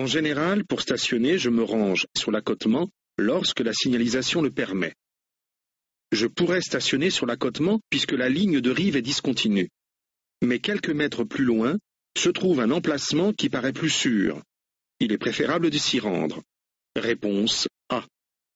En général, pour stationner, je me range sur l'accotement lorsque la signalisation le permet. Je pourrais stationner sur l'accotement puisque la ligne de rive est discontinue. Mais quelques mètres plus loin, se trouve un emplacement qui paraît plus sûr. Il est préférable de s'y rendre. Réponse A.